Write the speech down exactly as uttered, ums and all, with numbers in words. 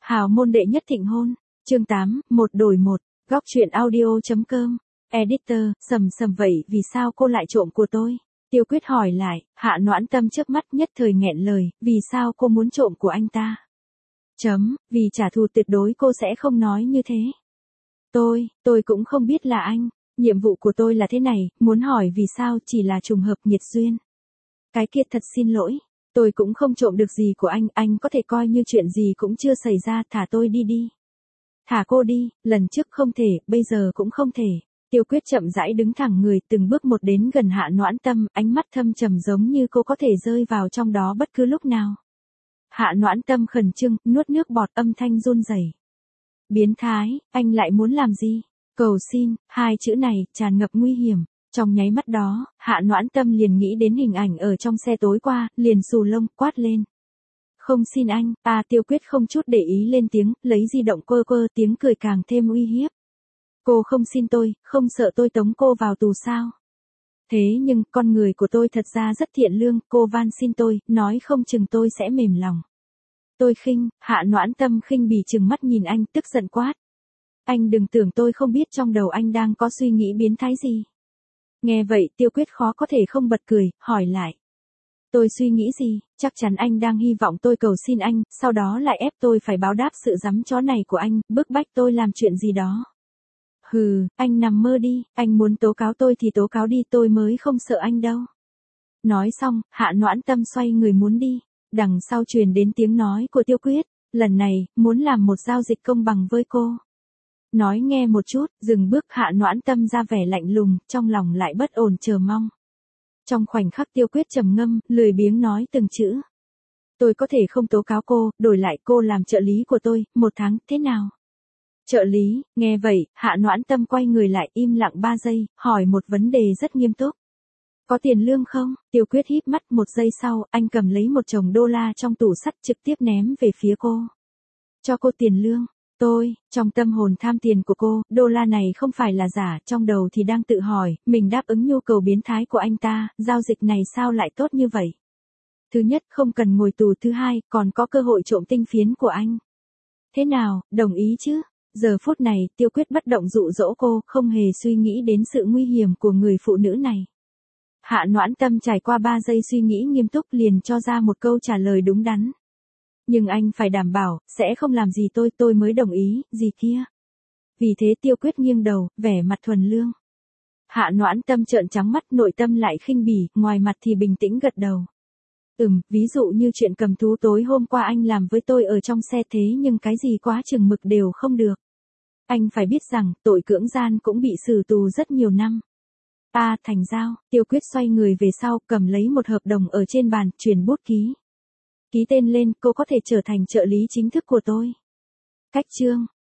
Hào môn đệ nhất thịnh hôn, chương tám, một đổi một, góc truyện audio.com, editor, sầm sầm vậy vì sao cô lại trộm của tôi? Tiêu Quyết hỏi lại, Hạ Noãn Tâm trước mắt nhất thời nghẹn lời, vì sao cô muốn trộm của anh ta? Chấm, vì trả thù tuyệt đối cô sẽ không nói như thế. Tôi, tôi cũng không biết là anh, nhiệm vụ của tôi là thế này, muốn hỏi vì sao chỉ là trùng hợp nghiệt duyên. Cái kia thật xin lỗi. Tôi cũng không trộm được gì của anh, anh có thể coi như chuyện gì cũng chưa xảy ra, thả tôi đi đi. Thả cô đi, lần trước không thể, bây giờ cũng không thể. Tiêu Quyết chậm rãi đứng thẳng người, từng bước một đến gần Hạ Noãn Tâm, ánh mắt thâm trầm giống như cô có thể rơi vào trong đó bất cứ lúc nào. Hạ Noãn Tâm khẩn trương, nuốt nước bọt, âm thanh run rẩy. Biến thái, anh lại muốn làm gì? Cầu xin, hai chữ này tràn ngập nguy hiểm. Trong nháy mắt đó, Hạ Noãn Tâm liền nghĩ đến hình ảnh ở trong xe tối qua, liền xù lông, quát lên. Không xin anh, à Tiêu Quyết không chút để ý lên tiếng, lấy di động quơ quơ, tiếng cười càng thêm uy hiếp. Cô không xin tôi, không sợ tôi tống cô vào tù sao? Thế nhưng, con người của tôi thật ra rất thiện lương, cô van xin tôi, nói không chừng tôi sẽ mềm lòng. Tôi khinh, Hạ Noãn Tâm khinh bỉ trừng mắt nhìn anh, tức giận quát. Anh đừng tưởng tôi không biết trong đầu anh đang có suy nghĩ biến thái gì. Nghe vậy Tiêu Quyết khó có thể không bật cười, hỏi lại. Tôi suy nghĩ gì, chắc chắn anh đang hy vọng tôi cầu xin anh, sau đó lại ép tôi phải báo đáp sự giấm chó này của anh, bức bách tôi làm chuyện gì đó. Hừ, anh nằm mơ đi, anh muốn tố cáo tôi thì tố cáo đi, tôi mới không sợ anh đâu. Nói xong, Hạ Noãn Tâm xoay người muốn đi, đằng sau truyền đến tiếng nói của Tiêu Quyết, lần này, muốn làm một giao dịch công bằng với cô. Nói nghe một chút, dừng bước, Hạ Noãn Tâm ra vẻ lạnh lùng, trong lòng lại bất ổn chờ mong. Trong khoảnh khắc Tiêu Quyết trầm ngâm, lười biếng nói từng chữ. Tôi có thể không tố cáo cô, đổi lại cô làm trợ lý của tôi, một tháng, thế nào? Trợ lý, nghe vậy, Hạ Noãn Tâm quay người lại im lặng ba giây, hỏi một vấn đề rất nghiêm túc. Có tiền lương không? Tiêu Quyết híp mắt, một giây sau, anh cầm lấy một chồng đô la trong tủ sắt trực tiếp ném về phía cô. Cho cô tiền lương. Tôi, trong tâm hồn tham tiền của cô, đô la này không phải là giả, trong đầu thì đang tự hỏi, mình đáp ứng nhu cầu biến thái của anh ta, giao dịch này sao lại tốt như vậy? Thứ nhất, không cần ngồi tù, thứ hai, còn có cơ hội trộm tinh phiến của anh. Thế nào, đồng ý chứ? Giờ phút này, Tiêu Quyết bất động dụ dỗ cô, không hề suy nghĩ đến sự nguy hiểm của người phụ nữ này. Hạ Noãn Tâm trải qua ba giây suy nghĩ nghiêm túc liền cho ra một câu trả lời đúng đắn. Nhưng anh phải đảm bảo, sẽ không làm gì tôi, tôi mới đồng ý, gì kia. Vì thế Tiêu Quyết nghiêng đầu, vẻ mặt thuần lương. Hạ Noãn Tâm trợn trắng mắt, nội tâm lại khinh bỉ, ngoài mặt thì bình tĩnh gật đầu. Ừm, ví dụ như chuyện cầm thú tối hôm qua anh làm với tôi ở trong xe, thế nhưng cái gì quá chừng mực đều không được. Anh phải biết rằng, tội cưỡng gian cũng bị xử tù rất nhiều năm. À, thành giao, Tiêu Quyết xoay người về sau, cầm lấy một hợp đồng ở trên bàn, chuyển bút ký. Ký tên lên, cô có thể trở thành trợ lý chính thức của tôi. Cách chương,